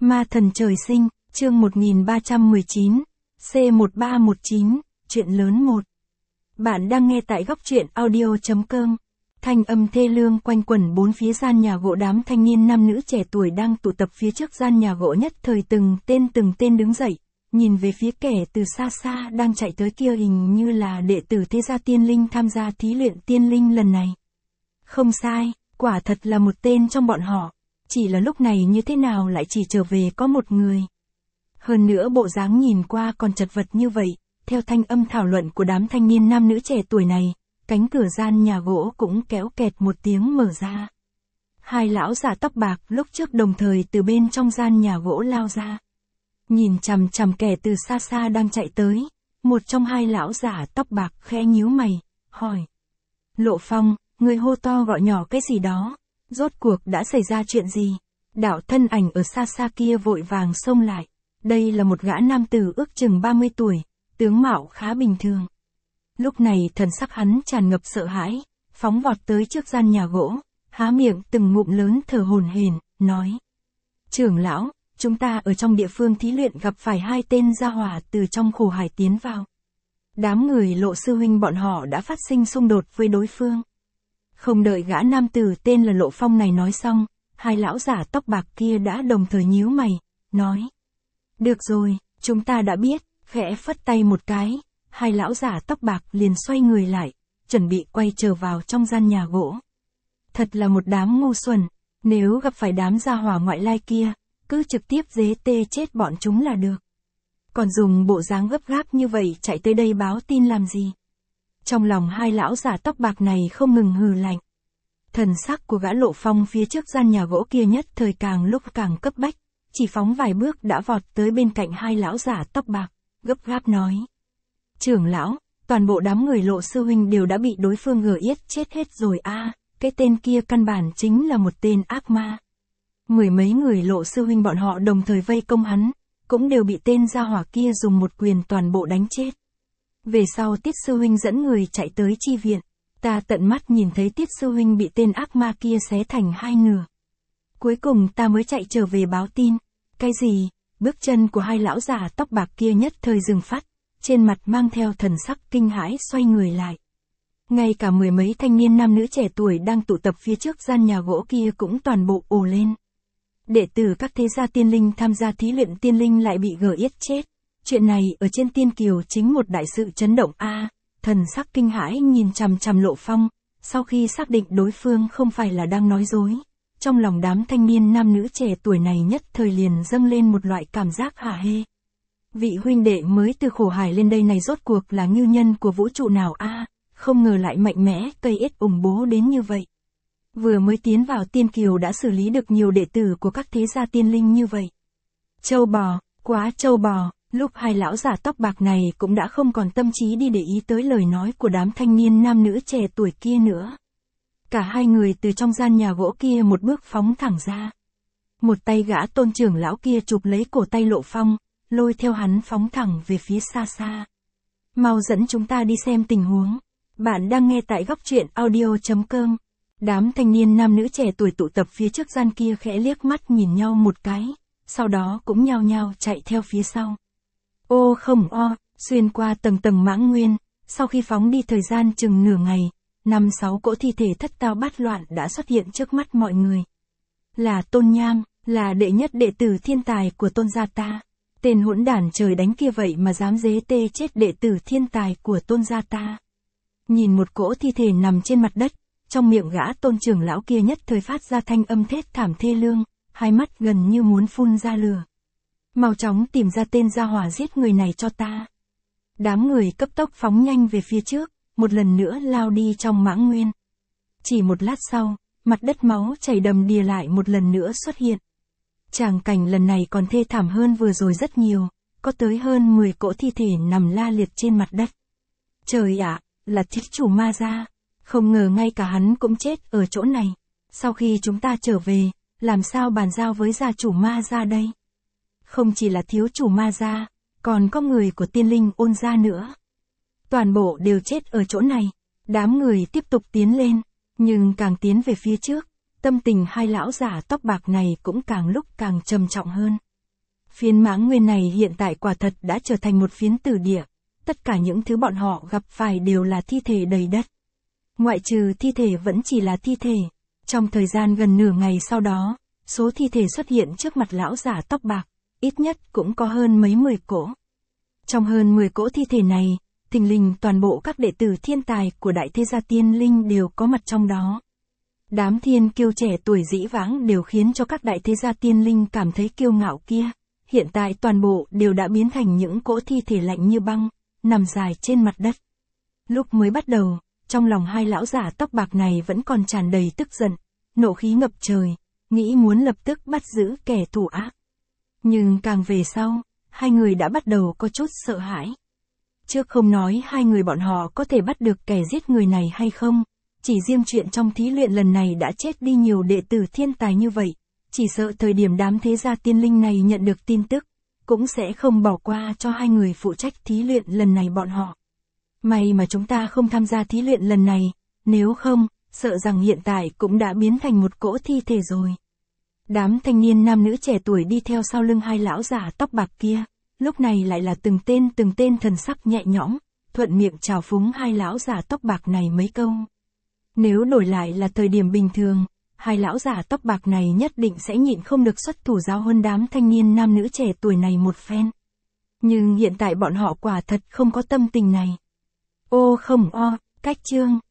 Ma thần trời sinh, chương 1319, C1319, chuyện lớn 1. Bạn đang nghe tại góc truyện audio.com. Thanh âm thê lương quanh quẩn bốn phía gian nhà gỗ, đám thanh niên nam nữ trẻ tuổi đang tụ tập phía trước gian nhà gỗ nhất thời từng tên đứng dậy, nhìn về phía kẻ từ xa xa đang chạy tới kia, hình như là đệ tử thế gia tiên linh tham gia thí luyện tiên linh lần này. Không sai, quả thật là một tên trong bọn họ. Chỉ là lúc này như thế nào lại chỉ trở về có một người. Hơn nữa bộ dáng nhìn qua còn chật vật như vậy, theo thanh âm thảo luận của đám thanh niên nam nữ trẻ tuổi này, cánh cửa gian nhà gỗ cũng kéo kẹt một tiếng mở ra. Hai lão già tóc bạc lúc trước đồng thời từ bên trong gian nhà gỗ lao ra. Nhìn chằm chằm kẻ từ xa xa đang chạy tới, một trong hai lão già tóc bạc khẽ nhíu mày, hỏi. Lộ Phong, người hô to gọi nhỏ cái gì đó? Rốt cuộc đã xảy ra chuyện gì? Đạo thân ảnh ở xa xa kia vội vàng xông lại. Đây là một gã nam tử ước chừng 30 tuổi, tướng mạo khá bình thường. Lúc này thần sắc hắn tràn ngập sợ hãi, phóng vọt tới trước gian nhà gỗ, há miệng từng ngụm lớn thở hổn hển, nói. Trưởng lão, chúng ta ở trong địa phương thí luyện gặp phải hai tên gia hỏa từ trong khổ hải tiến vào. Đám người Lộ sư huynh bọn họ đã phát sinh xung đột với đối phương. Không đợi gã nam tử tên là Lộ Phong này nói xong, hai lão giả tóc bạc kia đã đồng thời nhíu mày, nói. Được rồi, chúng ta đã biết, khẽ phất tay một cái, hai lão giả tóc bạc liền xoay người lại, chuẩn bị quay trở vào trong gian nhà gỗ. Thật là một đám ngu xuẩn, nếu gặp phải đám gia hỏa ngoại lai kia, cứ trực tiếp dế tê chết bọn chúng là được. Còn dùng bộ dáng gấp gáp như vậy chạy tới đây báo tin làm gì? Trong lòng hai lão giả tóc bạc này không ngừng hừ lạnh. Thần sắc của gã Lộ Phong phía trước gian nhà gỗ kia nhất thời càng lúc càng cấp bách, chỉ phóng vài bước đã vọt tới bên cạnh hai lão giả tóc bạc, gấp gáp nói. Trưởng lão, toàn bộ đám người Lộ sư huynh đều đã bị đối phương gờ yết chết hết rồi a, cái tên kia căn bản chính là một tên ác ma. Mười mấy người Lộ sư huynh bọn họ đồng thời vây công hắn, cũng đều bị tên gia hỏa kia dùng một quyền toàn bộ đánh chết. Về sau Tiết sư huynh dẫn người chạy tới chi viện, ta tận mắt nhìn thấy Tiết sư huynh bị tên ác ma kia xé thành hai nửa. Cuối cùng ta mới chạy trở về báo tin. Cái gì? Bước chân của hai lão già tóc bạc kia nhất thời dừng phát, trên mặt mang theo thần sắc kinh hãi xoay người lại. Ngay cả mười mấy thanh niên nam nữ trẻ tuổi đang tụ tập phía trước gian nhà gỗ kia cũng toàn bộ ồ lên. Đệ tử các thế gia tiên linh tham gia thí luyện tiên linh lại bị gờ yết chết. Chuyện này ở trên tiên kiều chính một đại sự chấn động a. Thần sắc kinh hãi nhìn chằm chằm Lộ Phong, sau khi xác định đối phương không phải là đang nói dối, trong lòng đám thanh niên nam nữ trẻ tuổi này nhất thời liền dâng lên một loại cảm giác hả hê. Vị huynh đệ mới từ khổ hải lên đây này rốt cuộc là ngưu nhân của vũ trụ nào a, không ngờ lại mạnh mẽ cây ết ủng bố đến như vậy. Vừa mới tiến vào tiên kiều đã xử lý được nhiều đệ tử của các thế gia tiên linh như vậy. Châu bò, quá châu bò. Lúc hai lão giả tóc bạc này cũng đã không còn tâm trí đi để ý tới lời nói của đám thanh niên nam nữ trẻ tuổi kia nữa. Cả hai người từ trong gian nhà gỗ kia một bước phóng thẳng ra. Một tay gã Tôn trưởng lão kia chụp lấy cổ tay Lộ Phong, lôi theo hắn phóng thẳng về phía xa xa. Mau dẫn chúng ta đi xem tình huống. Bạn đang nghe tại góc truyện audio.com. Đám thanh niên nam nữ trẻ tuổi tụ tập phía trước gian kia khẽ liếc mắt nhìn nhau một cái, sau đó cũng nhao nhao chạy theo phía sau. Ô không o, xuyên qua tầng tầng mãng nguyên, sau khi phóng đi thời gian chừng nửa ngày, 5-6 cỗ thi thể thất tao bát loạn đã xuất hiện trước mắt mọi người. Là Tôn Nham, là đệ nhất đệ tử thiên tài của Tôn gia ta. Tên hỗn đản trời đánh kia vậy mà dám dế tê chết đệ tử thiên tài của Tôn gia ta. Nhìn một cỗ thi thể nằm trên mặt đất, trong miệng gã Tôn trưởng lão kia nhất thời phát ra thanh âm thét thảm thê lương, hai mắt gần như muốn phun ra lửa. Mau chóng tìm ra tên gia hỏa giết người này cho ta. Đám người cấp tốc phóng nhanh về phía trước, một lần nữa lao đi trong mãng nguyên. Chỉ một lát sau, mặt đất máu chảy đầm đìa lại một lần nữa xuất hiện. Tràng cảnh lần này còn thê thảm hơn vừa rồi rất nhiều, có tới hơn 10 cỗ thi thể nằm la liệt trên mặt đất. Trời ạ, là Thiết chủ ma gia, không ngờ ngay cả hắn cũng chết ở chỗ này. Sau khi chúng ta trở về, làm sao bàn giao với gia chủ ma gia đây? Không chỉ là thiếu chủ ma gia, còn có người của tiên linh Ôn gia nữa. Toàn bộ đều chết ở chỗ này. Đám người tiếp tục tiến lên, nhưng càng tiến về phía trước, tâm tình hai lão giả tóc bạc này cũng càng lúc càng trầm trọng hơn. Phiến Mãng Nguyên này hiện tại quả thật đã trở thành một phiến tử địa, tất cả những thứ bọn họ gặp phải đều là thi thể đầy đất. Ngoại trừ thi thể vẫn chỉ là thi thể, trong thời gian gần nửa ngày sau đó, số thi thể xuất hiện trước mặt lão giả tóc bạc, ít nhất cũng có hơn mấy 10 cỗ. Trong hơn 10 cỗ thi thể này, thình lình toàn bộ các đệ tử thiên tài của Đại Thế Gia Tiên Linh đều có mặt trong đó. Đám thiên kiêu trẻ tuổi dĩ vãng đều khiến cho các Đại Thế Gia Tiên Linh cảm thấy kiêu ngạo kia, hiện tại toàn bộ đều đã biến thành những cỗ thi thể lạnh như băng, nằm dài trên mặt đất. Lúc mới bắt đầu, trong lòng hai lão giả tóc bạc này vẫn còn tràn đầy tức giận, nộ khí ngập trời, nghĩ muốn lập tức bắt giữ kẻ thủ ác. Nhưng càng về sau, hai người đã bắt đầu có chút sợ hãi. Trước không nói hai người bọn họ có thể bắt được kẻ giết người này hay không, chỉ riêng chuyện trong thí luyện lần này đã chết đi nhiều đệ tử thiên tài như vậy, chỉ sợ thời điểm đám thế gia tiên linh này nhận được tin tức, cũng sẽ không bỏ qua cho hai người phụ trách thí luyện lần này bọn họ. May mà chúng ta không tham gia thí luyện lần này, nếu không, sợ rằng hiện tại cũng đã biến thành một cỗ thi thể rồi. Đám thanh niên nam nữ trẻ tuổi đi theo sau lưng hai lão giả tóc bạc kia, lúc này lại là từng tên thần sắc nhẹ nhõm, thuận miệng chào phúng hai lão giả tóc bạc này mấy câu. Nếu đổi lại là thời điểm bình thường, hai lão giả tóc bạc này nhất định sẽ nhịn không được xuất thủ giáo huấn đám thanh niên nam nữ trẻ tuổi này một phen. Nhưng hiện tại bọn họ quả thật không có tâm tình này. Ô không o, cách chương.